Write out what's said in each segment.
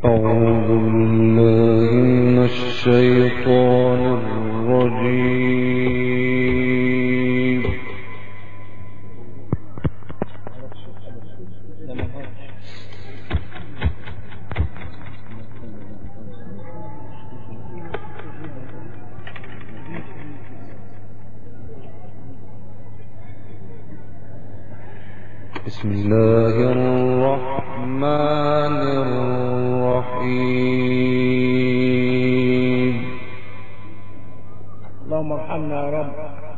أعوذ بالله من الشيطان الرجيم. بسم الله الرحمن الرحيم. اللهم ارحمنا يا رب.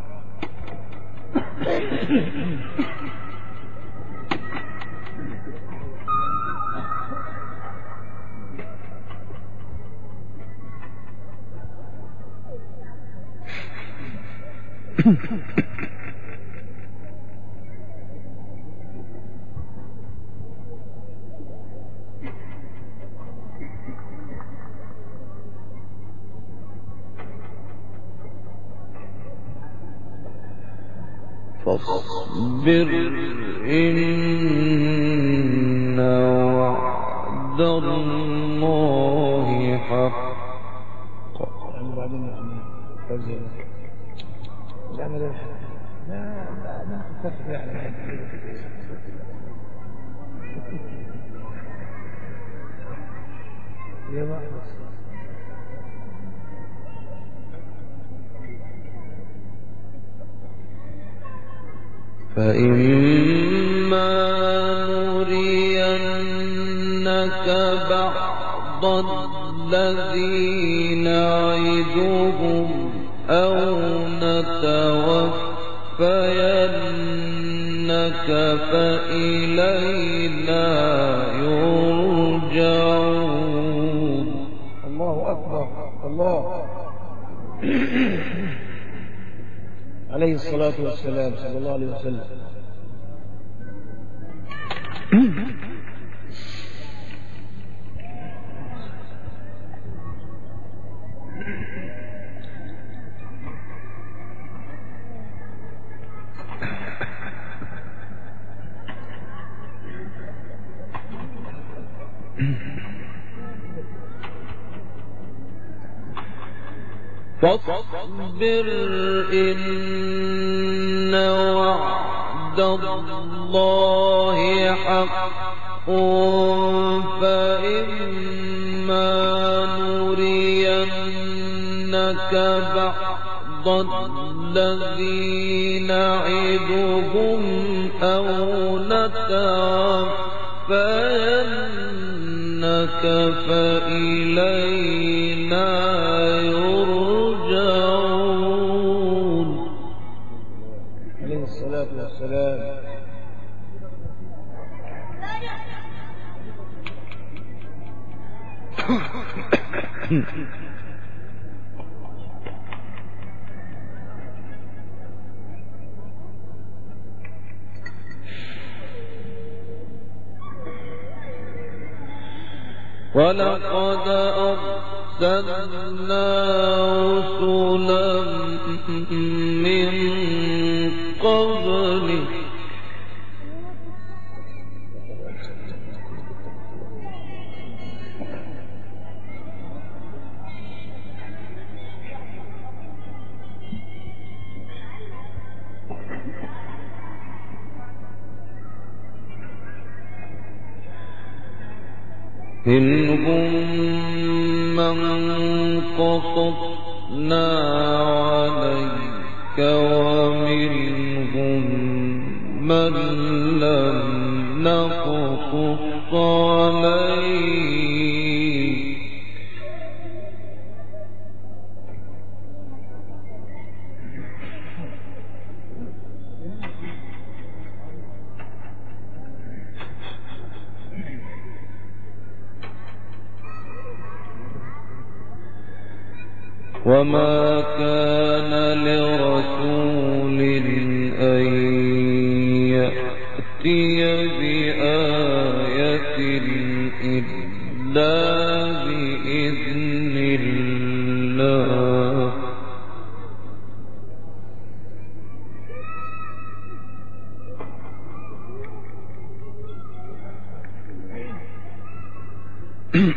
فاصبر إن وعد الله حق. بعدين فإما نرينك بعض الذي نعدهم أو نتوفينك فإلينا يرجعون. الله أكبر. الله عليه الصلاة والسلام صلى الله عليه وسلم. فاصبر إن وعد الله حق. فإما نرينك بعض الذي نعدهم أو نتوفينك فإلينا يرجعون. عليه الصلاة والسلام. ولقد أرسلنا رسلا من قبلك منهم من قصصنا عليك ومنهم من لم نقصص عليك. وما كان لرسول أن يأتي بآية إلا بإذن الله.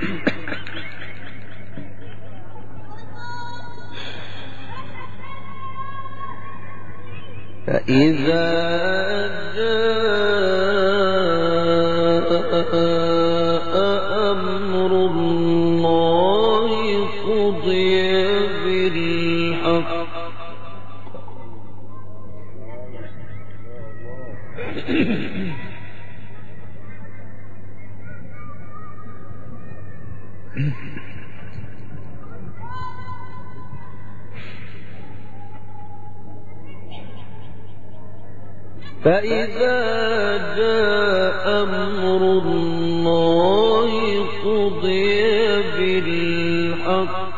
فإذا جاء أمر الله قضي بالحق فإذا جاء أمر الله قضي بالحق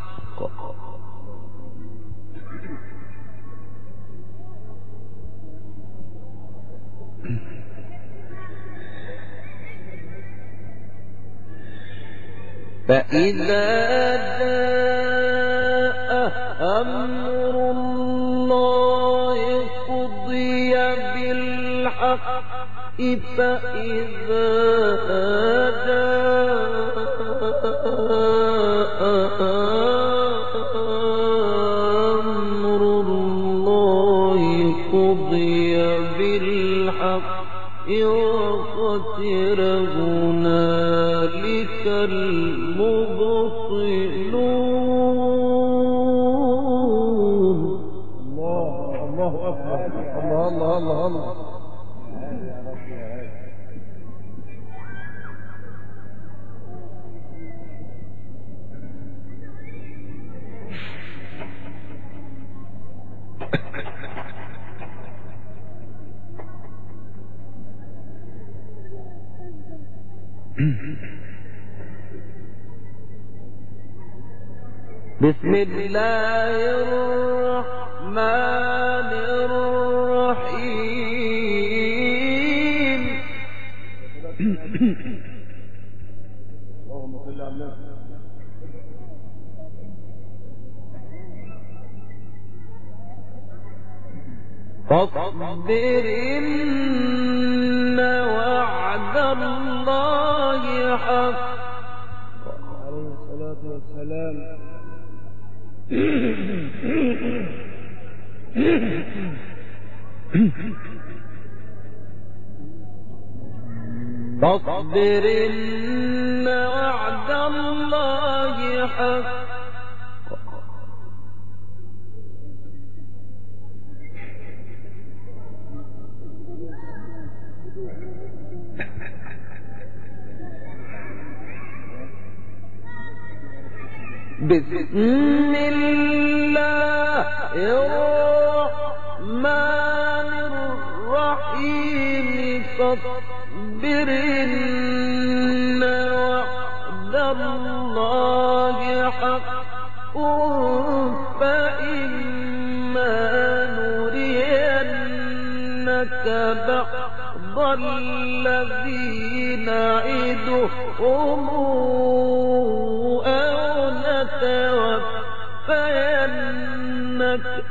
فإذا جاء أمر الله قضي بالحق فإذا جاء أمر الله قضي بالحق وخسر هنالك المبطلون. الله أكبر. الله الله الله الله. بسم الله الرحمن الرحيم. اللهم صل على النبي. فاصبر إن وعد الله حق. عليه الصلاة والسلام. فاصبر إن وعد الله حق. بسم الله الرحمن الرحيم. فاصبر إن وعد الله حق فإما نرينك بعض الذي نعدهم توفينك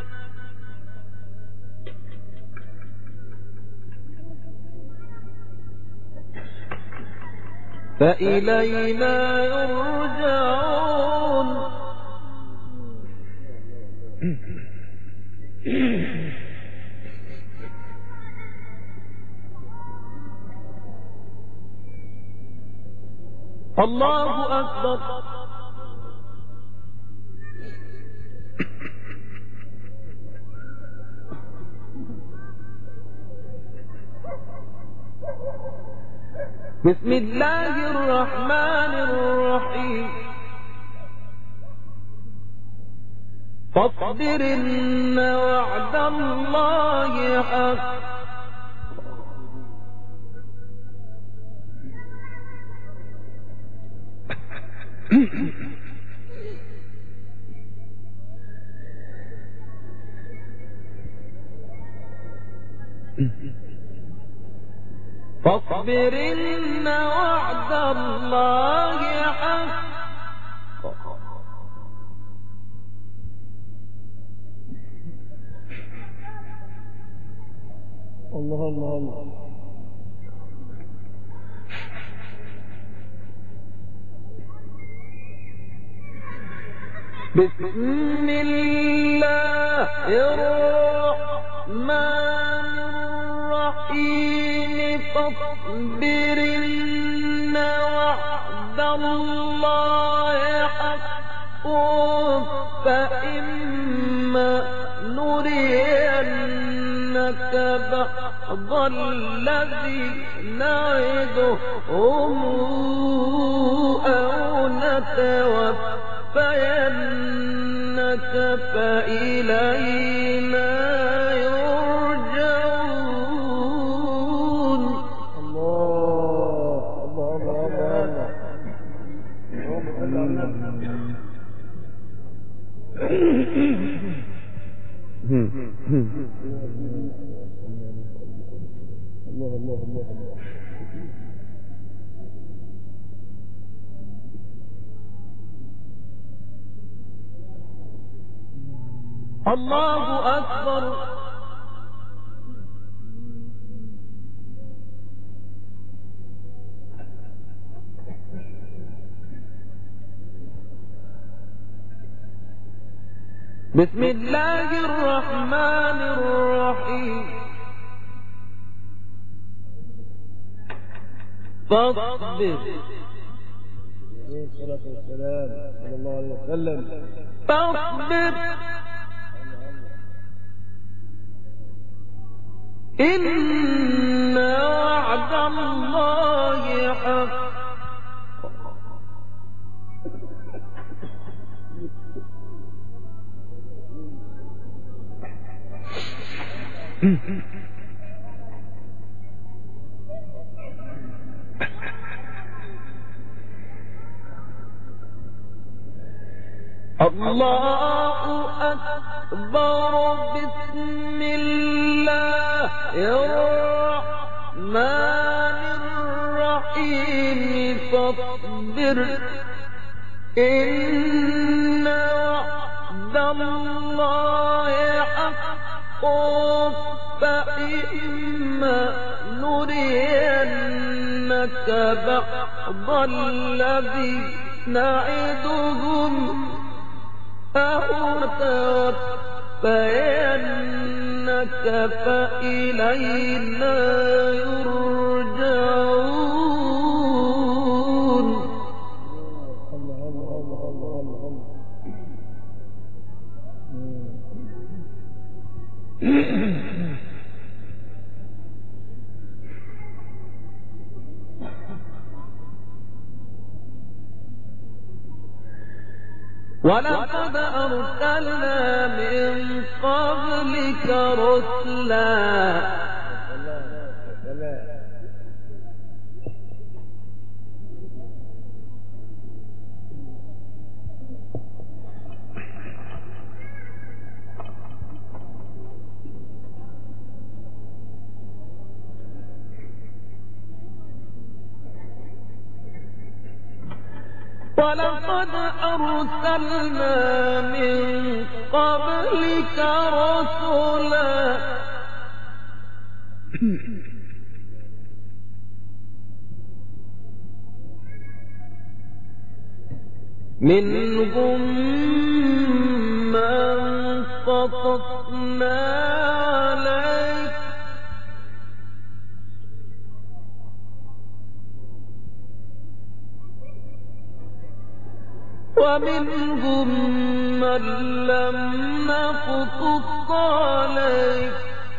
فإلينا يرجعون. الله أكبر. بسم الله الرحمن الرحيم. فاصبر إن وعد الله حق. فاصبر إن وعد الله حق. الله الله الله. بسم الله الرحمن الرحيم فاصبرن وعد الله حق فإما نرينك بعض الذي نعدهم أو نتوفينك فإلينا يرجعون. الله أكبر. بسم الله الرحمن الرحيم فاصبر. الصلاة والسلام صلى الله عليه وسلم. فاصبر إن وعد الله حق. الله أكبر. بسم الله الرحمن الرحيم فاصبر إن وعد الله حق فإما نرينك بعض الذي نعدهم أو نتوفينك فإلينا يرجعون. ولقد أرسلنا من قبلك رسلا ولقد أرسلنا من قبلك رسلا منهم من قصصنا عليك ومنهم من لم نقصص عليك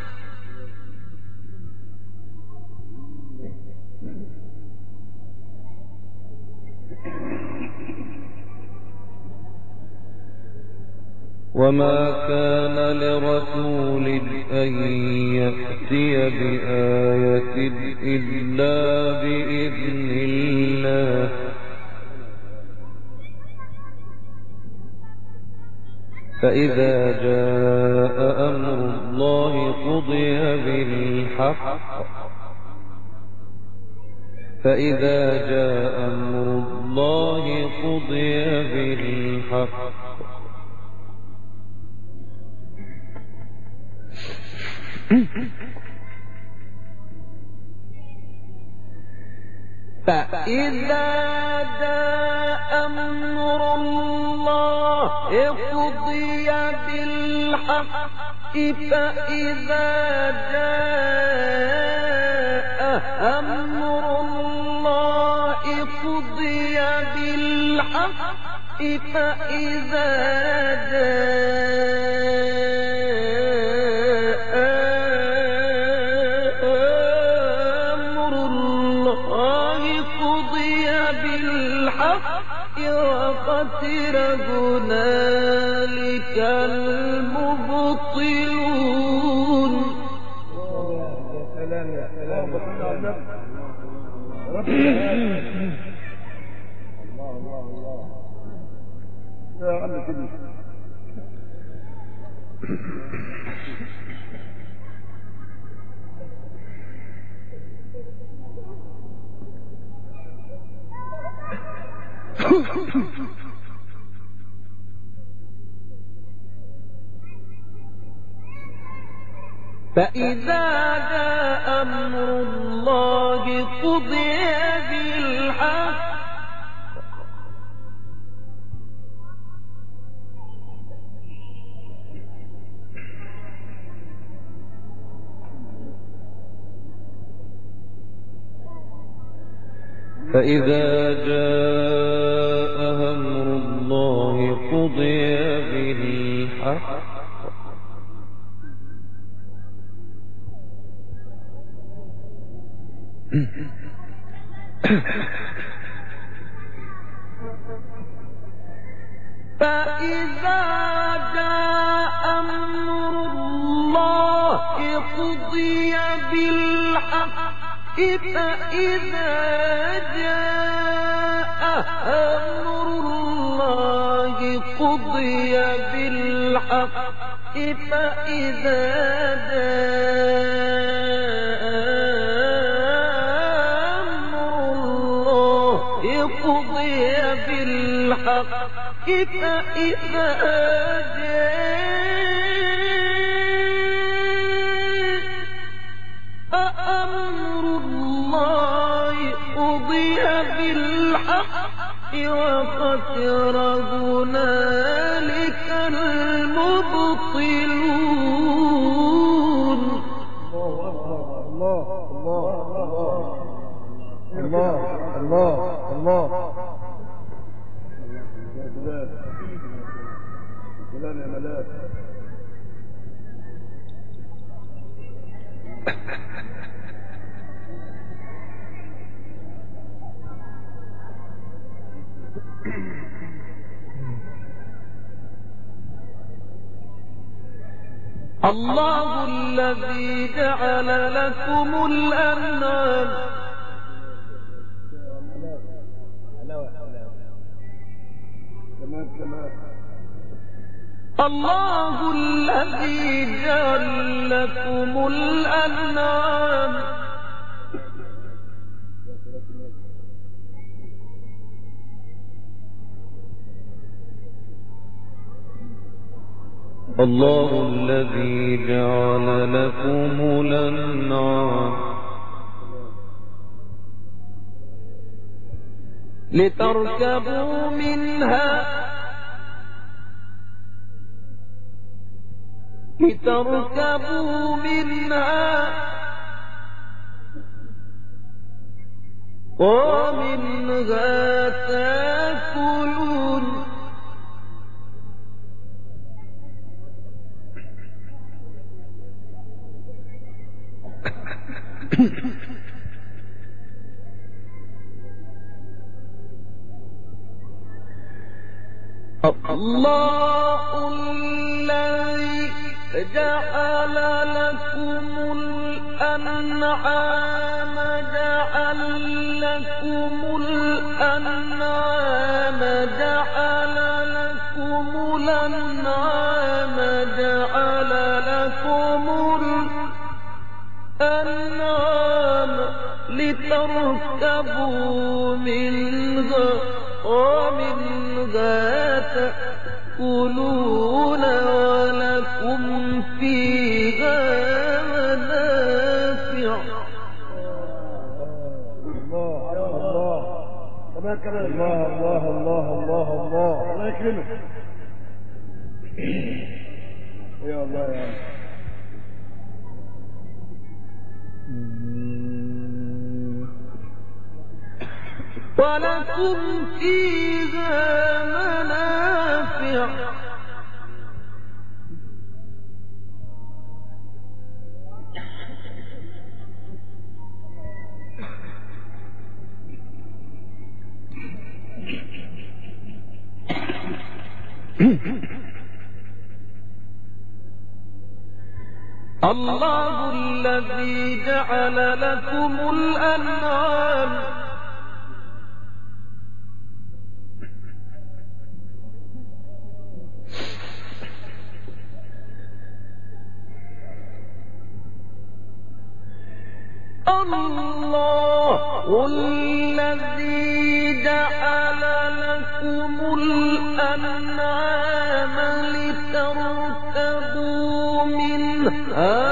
وما كان لرسول أن يأتي بآية إلا بإذن الله فإذا جاء أمر الله قضي بالحق فإذا جاء أمر الله قضي بالحق فإذا جاء أمر الله قضي بالحق فإذا جاء أمر الله قضي بالحق فإذا جاء أمر الله قضي بالحق وخسر هنالك المبطلون. يا سلام يا سلام يا سلام. رب الله الله الله يا عم كده. فإذا جاء أمر الله قضي بالحق فإذا جاء أمر الله قضي بالحق فإذا جاء أمر الله قضي بالحق فإذا جاء أمر الله قضي بالحق فإذا قضي بالحق فإذا جاء أمر الله قضي بالحق وخسر هنالك المبطلون. الله الله الله الله الله يا سلام سلام يا ملاك. الله الذي جعل لكم الأنعام الله الذي جعل لكم الأنعام الله الذي جعل لكم الأنعام لتركبوا منها ومنها تأكلون. الله الذي جعل لكم الأنعام جعل لكم الأنعام جعل لكم الأنعام جعل لكم الأنعام لتركبوا منها ومنها تأكلون ولكم فيها منافع. الله الله الله الله الله الله الله يكرمك. يا الله يا ولكم فيها منافع الله الذي جعل لكم الأنعام الله الذي جعل لكم الأنعام لتركبوا منها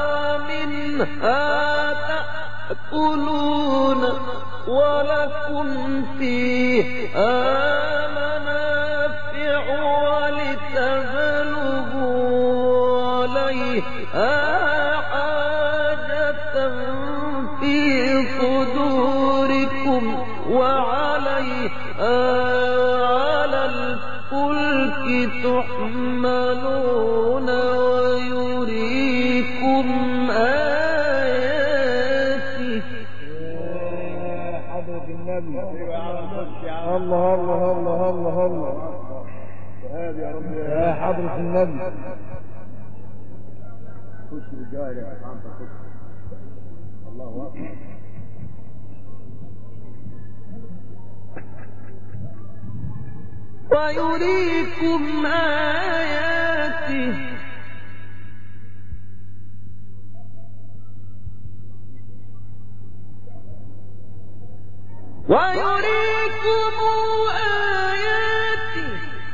تأكلون ولكم فيها منافع ولتبلغوا عليها حاجة في صدوركم وعليها على الفلك تحملون ويريكم آياته. يا حضرة النبي، الله الله الله الله الله، يا رب يا حضرة النبي. خش رجال يا عم، الله أكبر. ويريكم آياته ويريكم آياته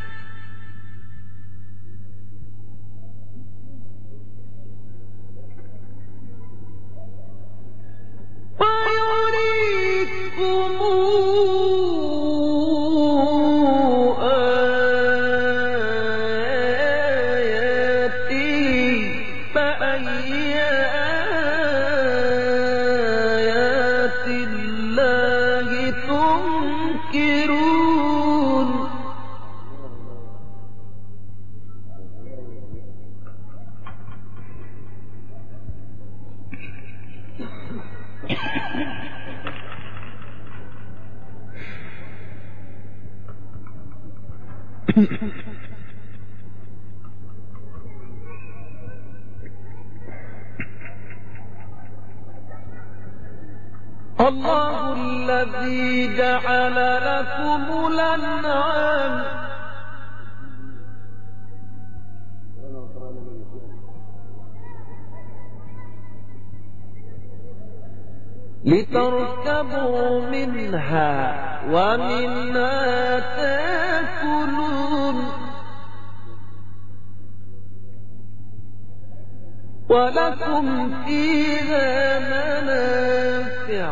فأي آيات الله تنكرون. الله الذي جعل لكم الأنعام لتركبوا منها ومنها تأكلون ولكم فيها منافع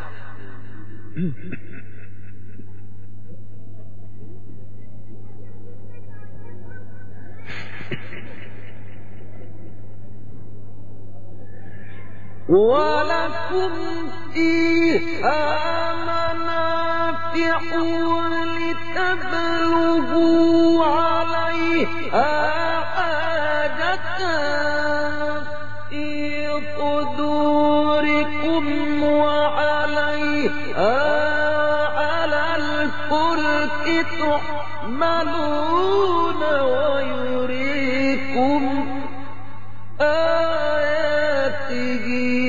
ولكم فيها منافع ولتبلغوا عليها حاجة في صدوركم وعليها على الفلك تحملون ويريكم آياته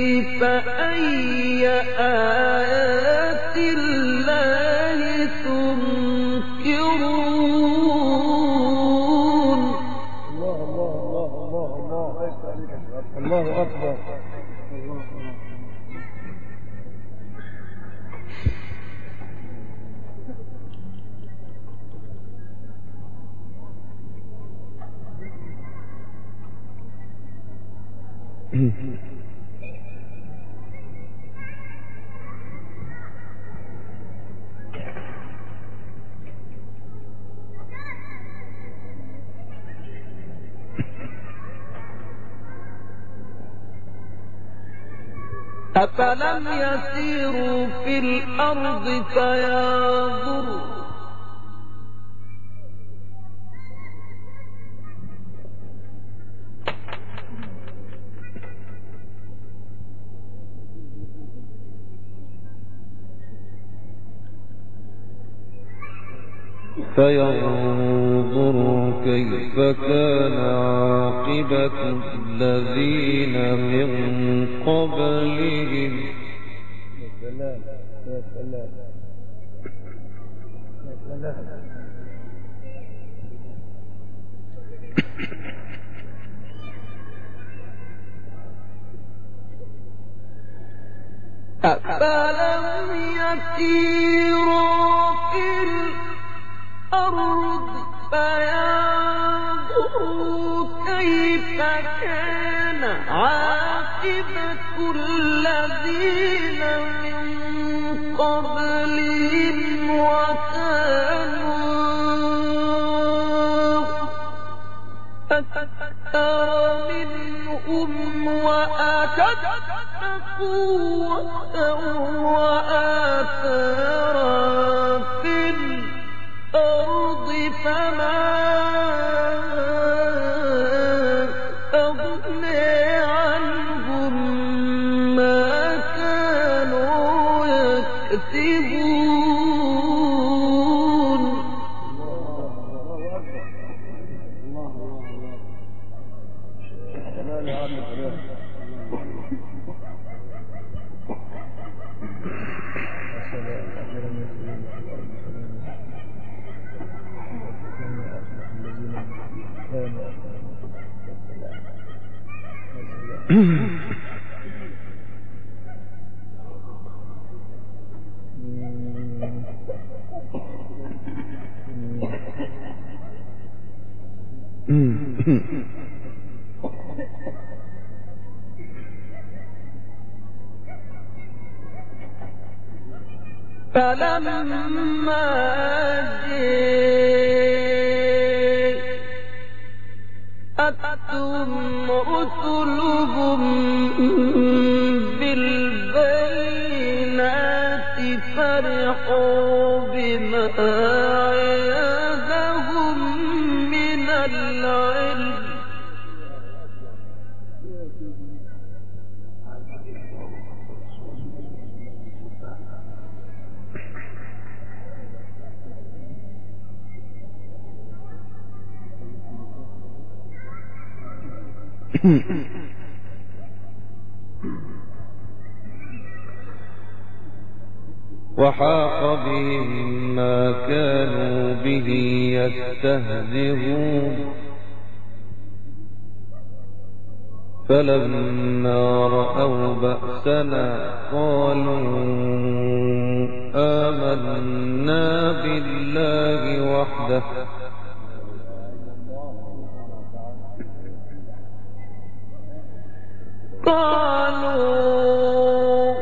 فأي آيات الله تنكرون. الله الله الله الله الله، الله أكبر. أفلم يسيروا في الأرض فينظروا كيف كان عاقبة الذين من قبلهم. يا سلام يا سلام يا سلام. أفلم يسيروا في الأرض فينظروا كيف كان عاقبة الذين من قبلهم وكانوا أكثر منهم وأشد قوة وآثارا في الأرض فما أغني عنهم ما كانوا يكسبون. سلام يا عم سلام. فلما جاءتهم رسلهم بالبينات فرحوا بما عندهم من العلم وحاق بهم ما كانوا به يستهزئون فلما رأوا بأسنا قالوا آمنا بالله وحده قالوا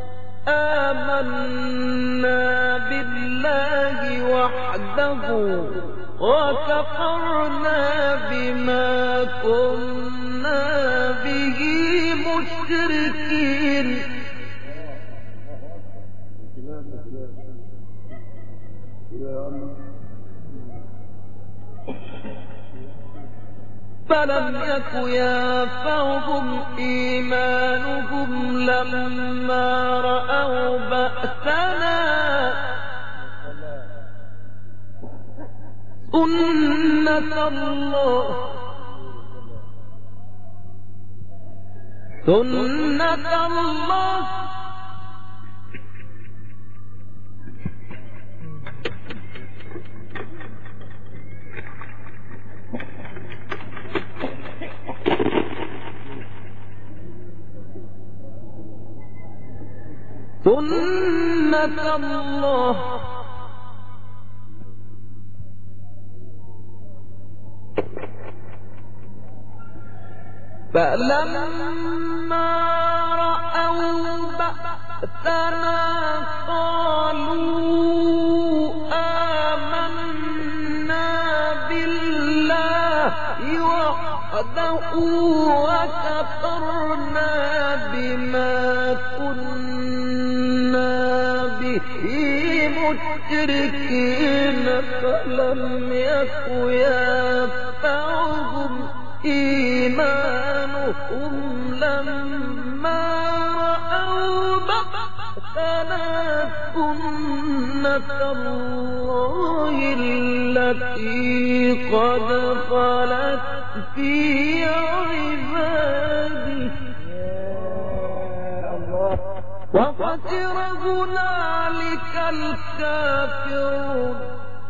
آمنا بالله وحده وكفرنا بما كنا به مشركين. فلم يك ينفعهم إيمانهم لما رأوا بأسنا سنة الله فلما رأوا بأسنا قالوا آمنا بالله وحده وكفرنا بما كنا المشركين فلم يك ينفعهم إيمانهم لما رأوا بأسنا سنة الله التي قد خلت في عباده وخسر هنالك الكافرون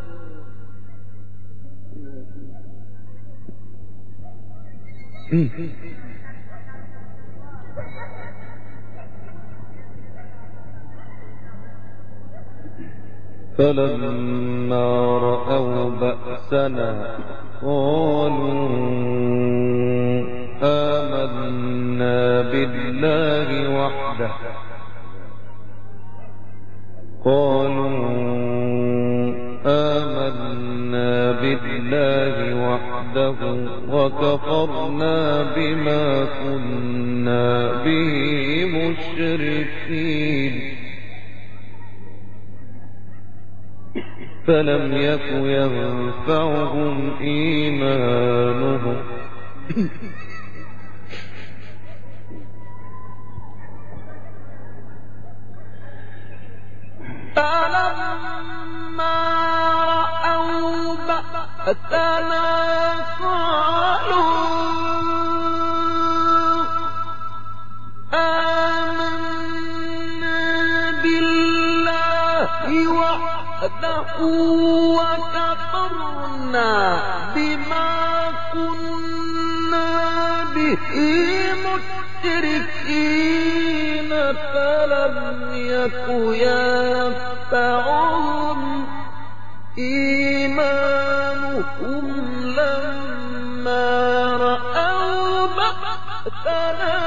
فلما رأوا بأسنا قالوا آمنا بالله وحده وكفرنا بما كنا به مشركين فلم يك ينفعهم إيمانهم فلما رأوا بأسنا قالوا آمنا بالله وحده وكفرنا بما كنا به مشركين فلم يك ينفعهم إيمانهم لما رأوا بأسنا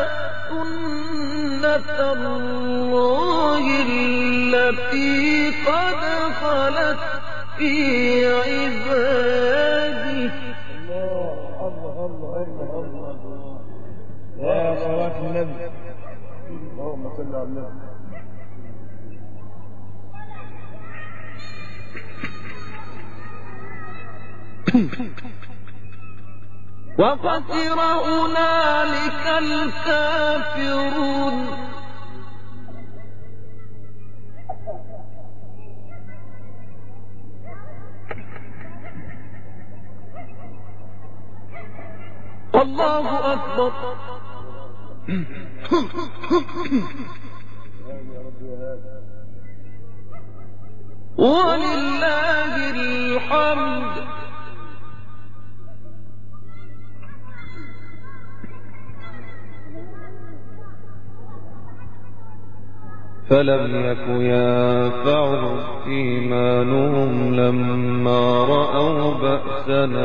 سنة الله التي قد خلت في عباده الله يا صلاة النبي اللهم صل على النبي وخسر هنالك الكافرون الله أكبر ولله الحمد فلم يك ينفعهم إيمانهم لما رأوا بأسنا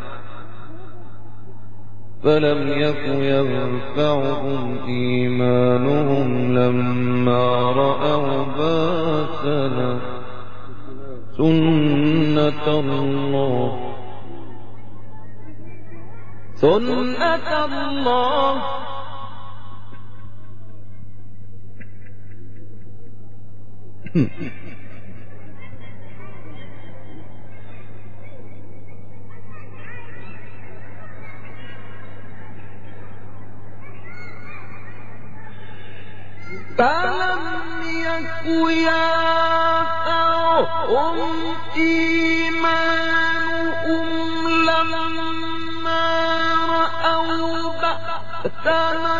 سنة الله فلم يك ينفعهم إيمانهم لما رأوا بأسنا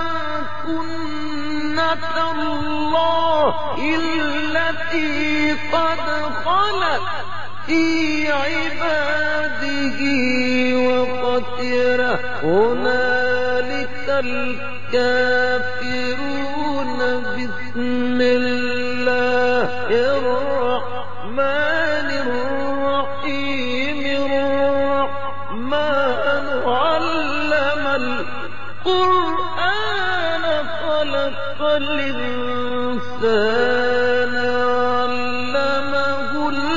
سنة الله التي قد خلت في عباده وخسر هنالك الكافرون بسم الله الرحمن الرحيم الرحمن علم القرآن خلق الإنسان علمه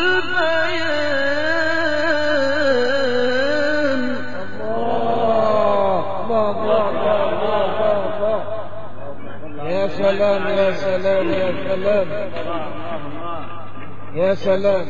البيان يا سلام يا سلام يا سلام يا سلام.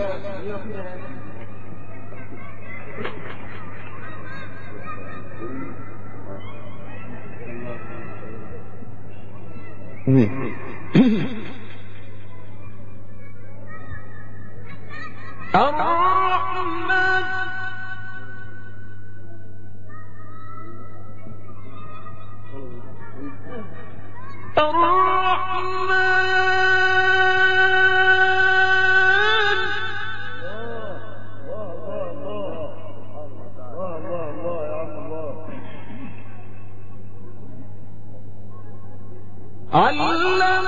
الرحمن علم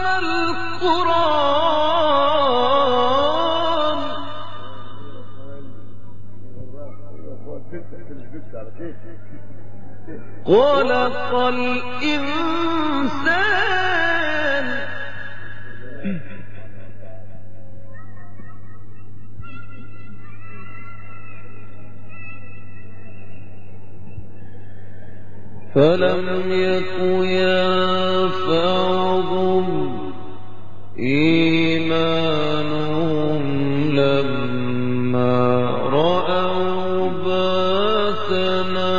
القرآن خلق الإنسان فلم يك ينفعهم إيمانهم لما رأوا بأسنا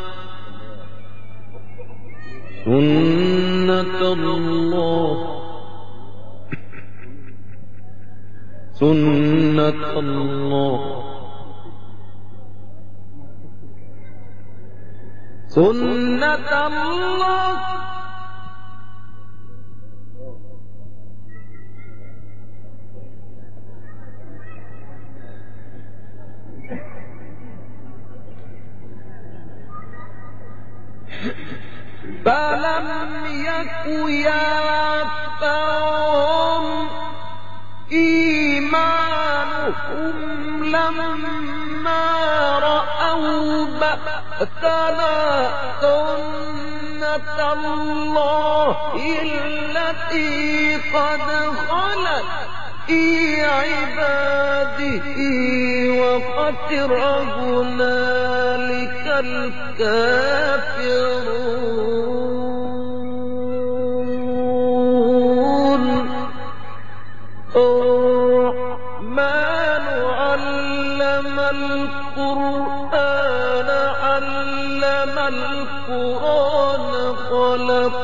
سنة الله سنة الله سنة الله فلم يك ينفعهم إيمانهم لما رأوا بأسنا سنة الله التي قد خلت في عباده وخسر هنالك الكافرون الرحمن علم القرآن خلق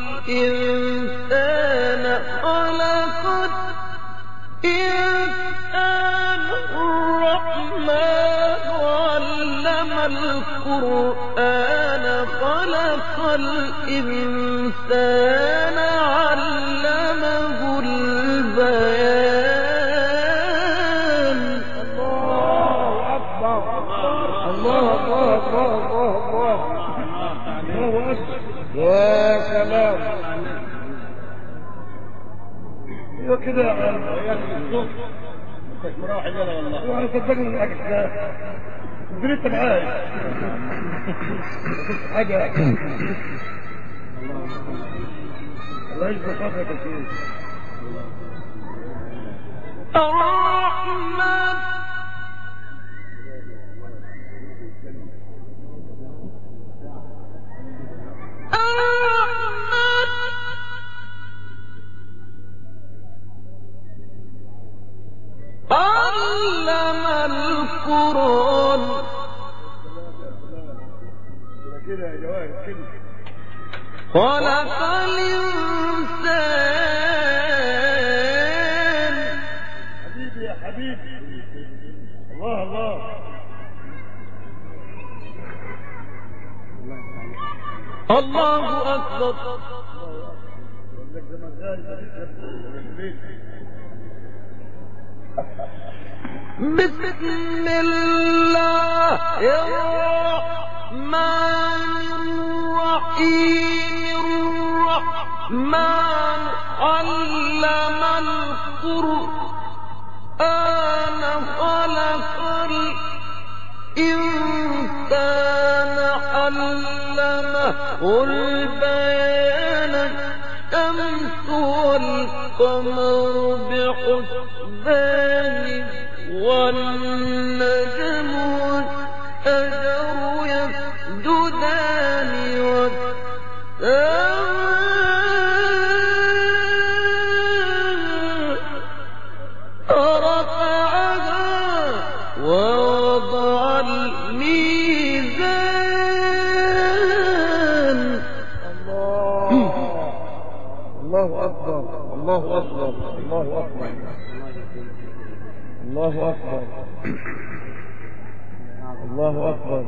الإنسان الرحمن علم القرآن خلق الإنسان علمه البيان الله أكبر. الله الله الله الله الله الله أكبر. يا سلام. ايوه كده يا الصوت مش مراحل ولا والله. وانا صدقني من اجل دريت معايا حاجه. الله يجزي خاطرك يا سيدي. الرحمن علم القرآن كده يا جواد كده. خلق الإنسان حبيبي يا حبيبي. الله الله. الله أكبر. بسم الله الرحمن الرحيم الرحمن علم القرآن خلق الإنسان علمه البيان الشمس والقمر بحسبان والنجم والشجر يسجدان والسماء الله أكبر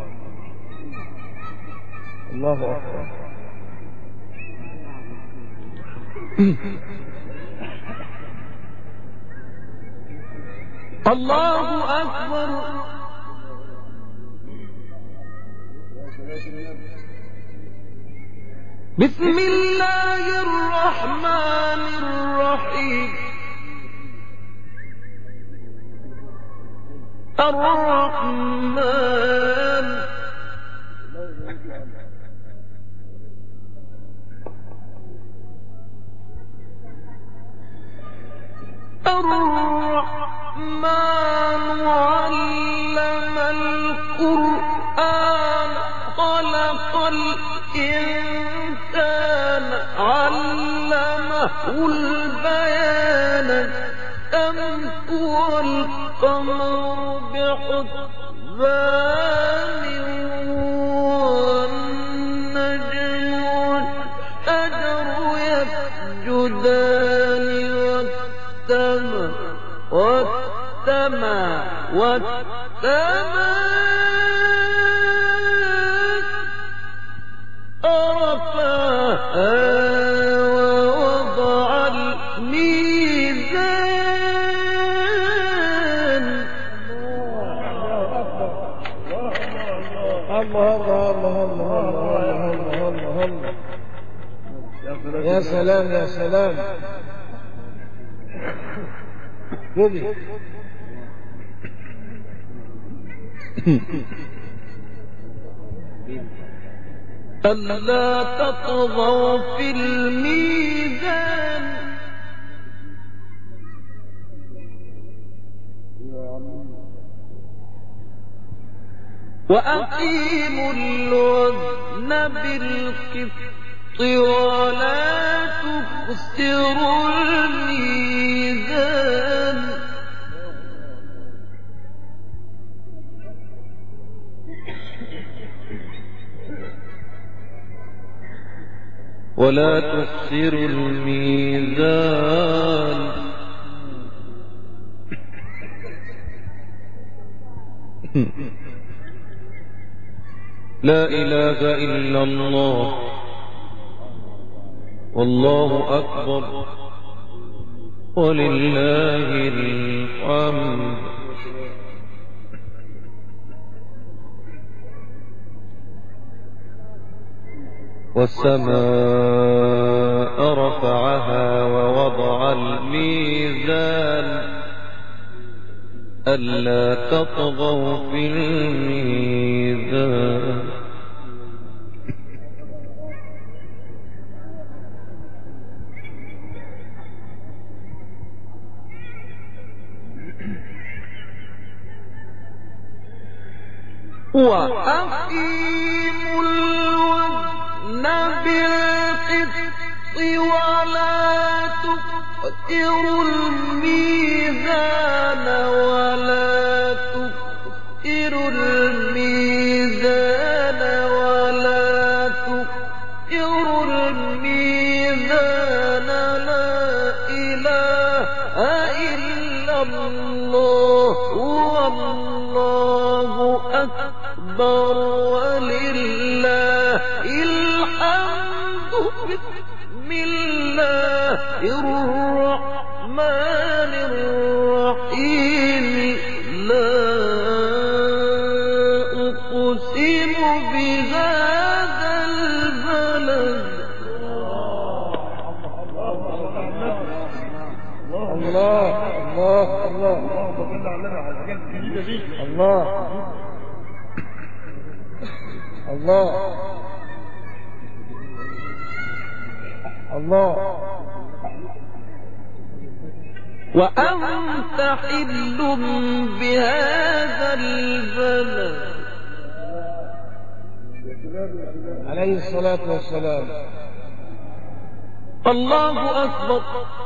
الله أكبر. الله أكبر. بسم الله الرحمن الرحيم. الرحمن علم القرآن خلق الإنسان علمه البيان الشمس والقمر بحسبان والنجم والشجر يسجدان والسماء رفعها ووضع الميزان. الله يا سلام يا سلام. قولي ألا تطغوا في الميزان وأقيموا الوزن بالقسط ولا تخسروا الميزان. ولا تخسروا الميزان. لا إله إلا الله والله أكبر ولله الحمد. والسماء رفعها ووضع الميزان ألا تطغوا في الميزان. وأقيموا الوزن بالقسط ولا تخسروا الميزان لا إله إلا الله والله أكبر ولله الحمد. بسم الله الرحمن الرحيم. لا أقسم بهذا البلد. الله الله الله الله الله الله. وأنت حل بهذا البلد. عليه الصلاة والسلام. الله أكبر.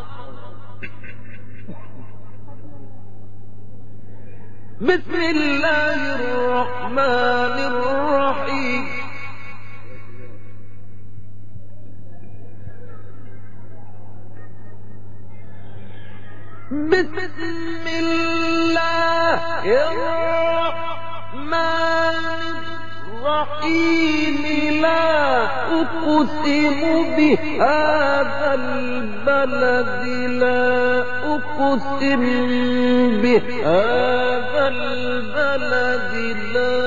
بسم الله الرحمن الرحيم. بسم الله الرحمن الرحيم لا أقسم بهذا البلد لا أقسم بهذا البلد لا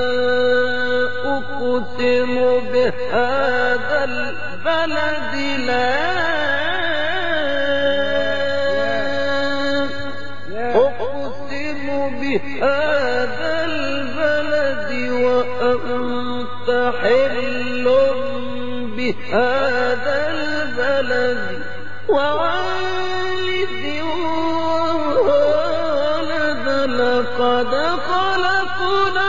أقسم بهذا البلد لا أقسم بهذا البلد وأنت حل بهذا البلد ووالد وولد لقد خلقنا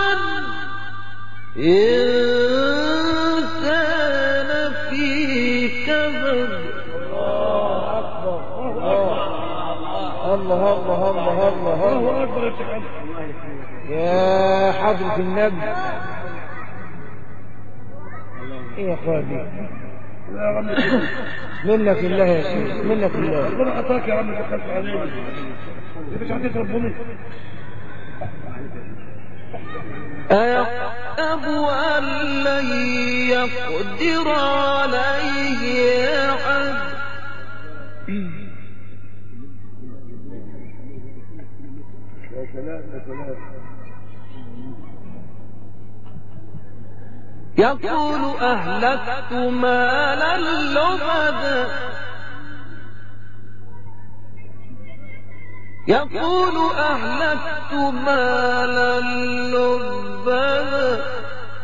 الإنسان في كبد. الله الله الله الله الله أكبر يا حضرة النبي. ايه يا اخواني منك الله يا شيخ منك الله. ربنا عطاك يا عم تخاف علينا مش هتشرب بني. أيحسب أن لن يقدر عليه أحد يا سلام يا سلام. يقول أهلكت مالا لبدا يقول أهلكت مالا لبدا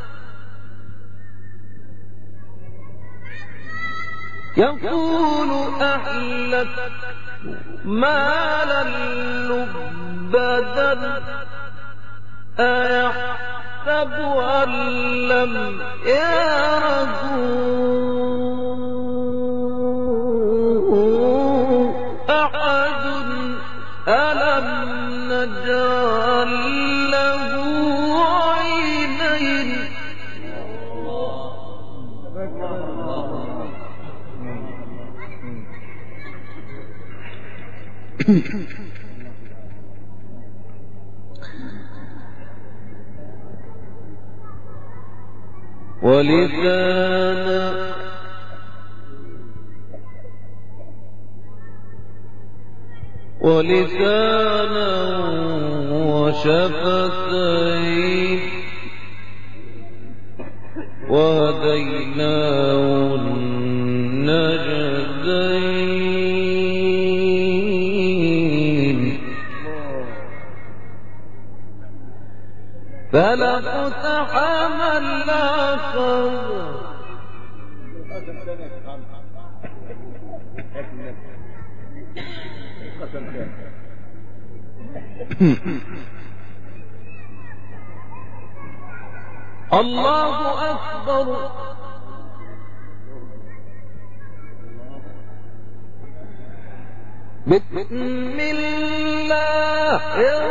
يقول أهلكت مالا لبدا أيحسب أن لم يره أحد ألم نجعل له عينين ولسانا وشفتين وهديناه النجدين فلاقتحم العقبة الله أكبر. بسم الله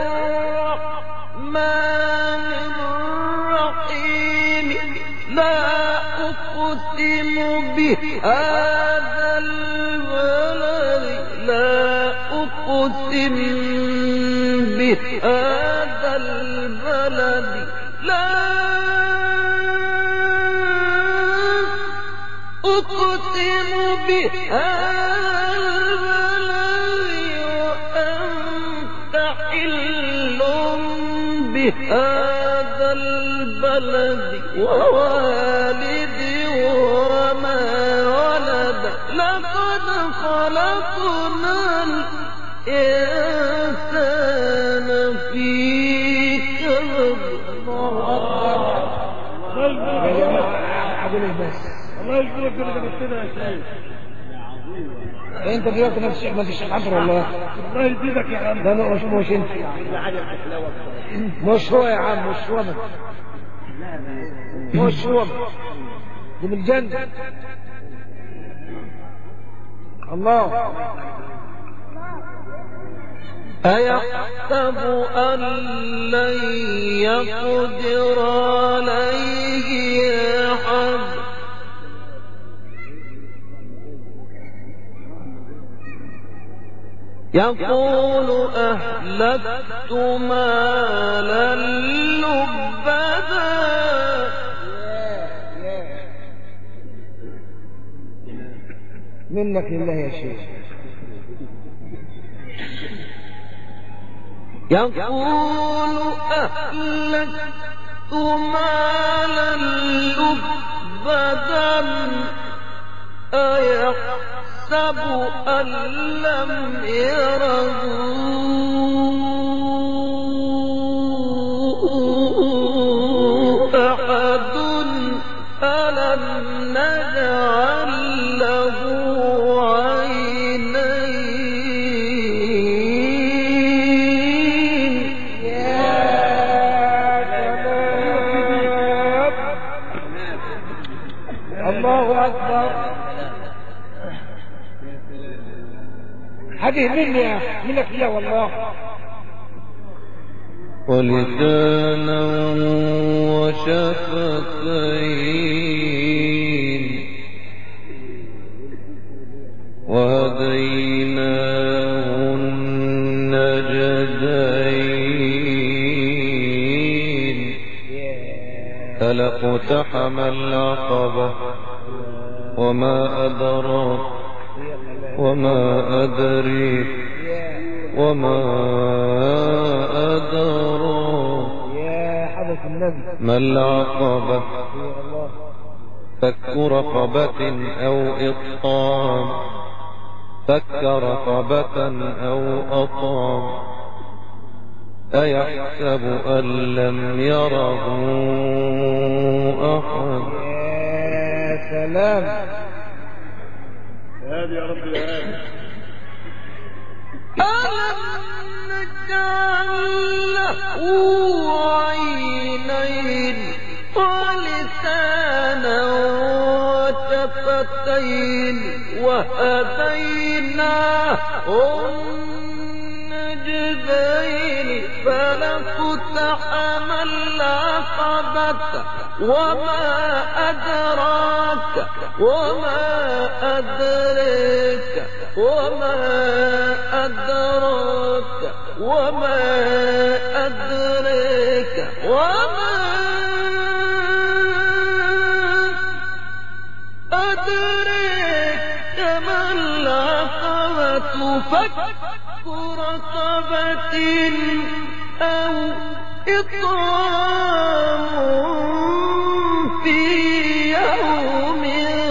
الرحمن الرحيم لا أقسم بهذا البلد لا أقسم بهذا البلد لا أقسم بهذا البلد وأنت حل بهذا البلد ووالد وما ولد لقد خلقنا الإنسان في كبد. الله يجبرك كده كده يا شيخ. انت دلوقتي نفس الشيخ ما انت الشيخ عمرو والله. الله يزيدك يا عم. ده مش انت مش هو يا عم مش هو مش هو دي من الجنة. الله أيحسب أن لن يقدر عليه أحد يقول أهلكت مالا لبدا منك لله يا شيخ. يقول أهلكت مالا لبدا أيحسب أن لم يره أحد ألم نجعل له عينين. الله أكبر. هذه مني منك يا والله. ولسانا وشفتين وهديناه النجدين فلاقتحم العقبة وما أدراك وما أدريك وما أدراك يا حضرة النبي ما العقبة فك رقبة أو إطعام فك رقبة أو أطعام أيحسب أن لم يره أحد. يا سلام. هذه يا رب العالمين. ألم نجعل له عينين ولسانا وشفتين وهديناه النجدين فلاقتحم العقبة وما أدراك وما أدريك وما أدراك وما أدريك وما أدريك ما العقبة فك رقبة أو إطعام في يوم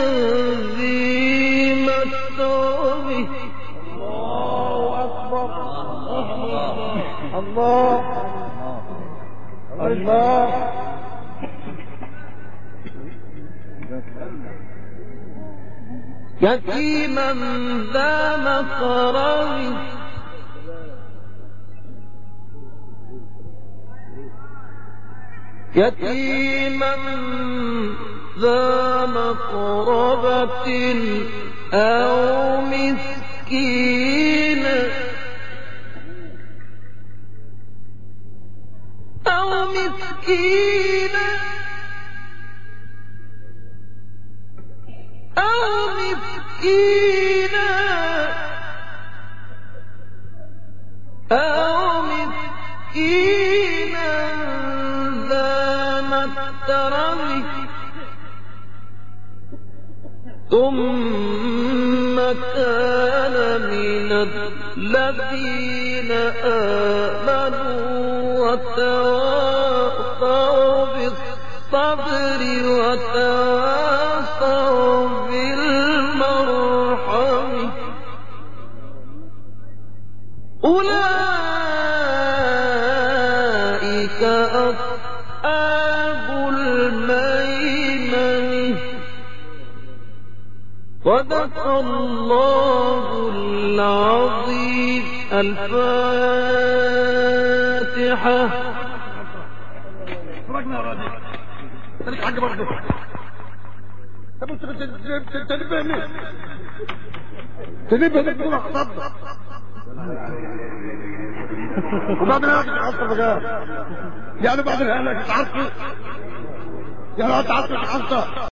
ذي مسغبة. الله أكبر. الله الله. يتيما ذا مقربة يتيما ذا مقربة أو مسكينا أو مسكينا أو مسكينا أو مسكينا ذا متربة ثم كان من الذين آمنوا وتواصوا بالصبر وتواصوا بالمرحمة أولئك أصحاب الميمنة. صدق الله العظيم. الفاتحة. فرقنا يا راجل. خليك حاجة برضه. طب انت تنبهني. تنبهني تقول احصدنا. وبعدين هاك تتعصب بقى. يعني بعدين هاك تتعصب. يعني هتعصب تتعصب.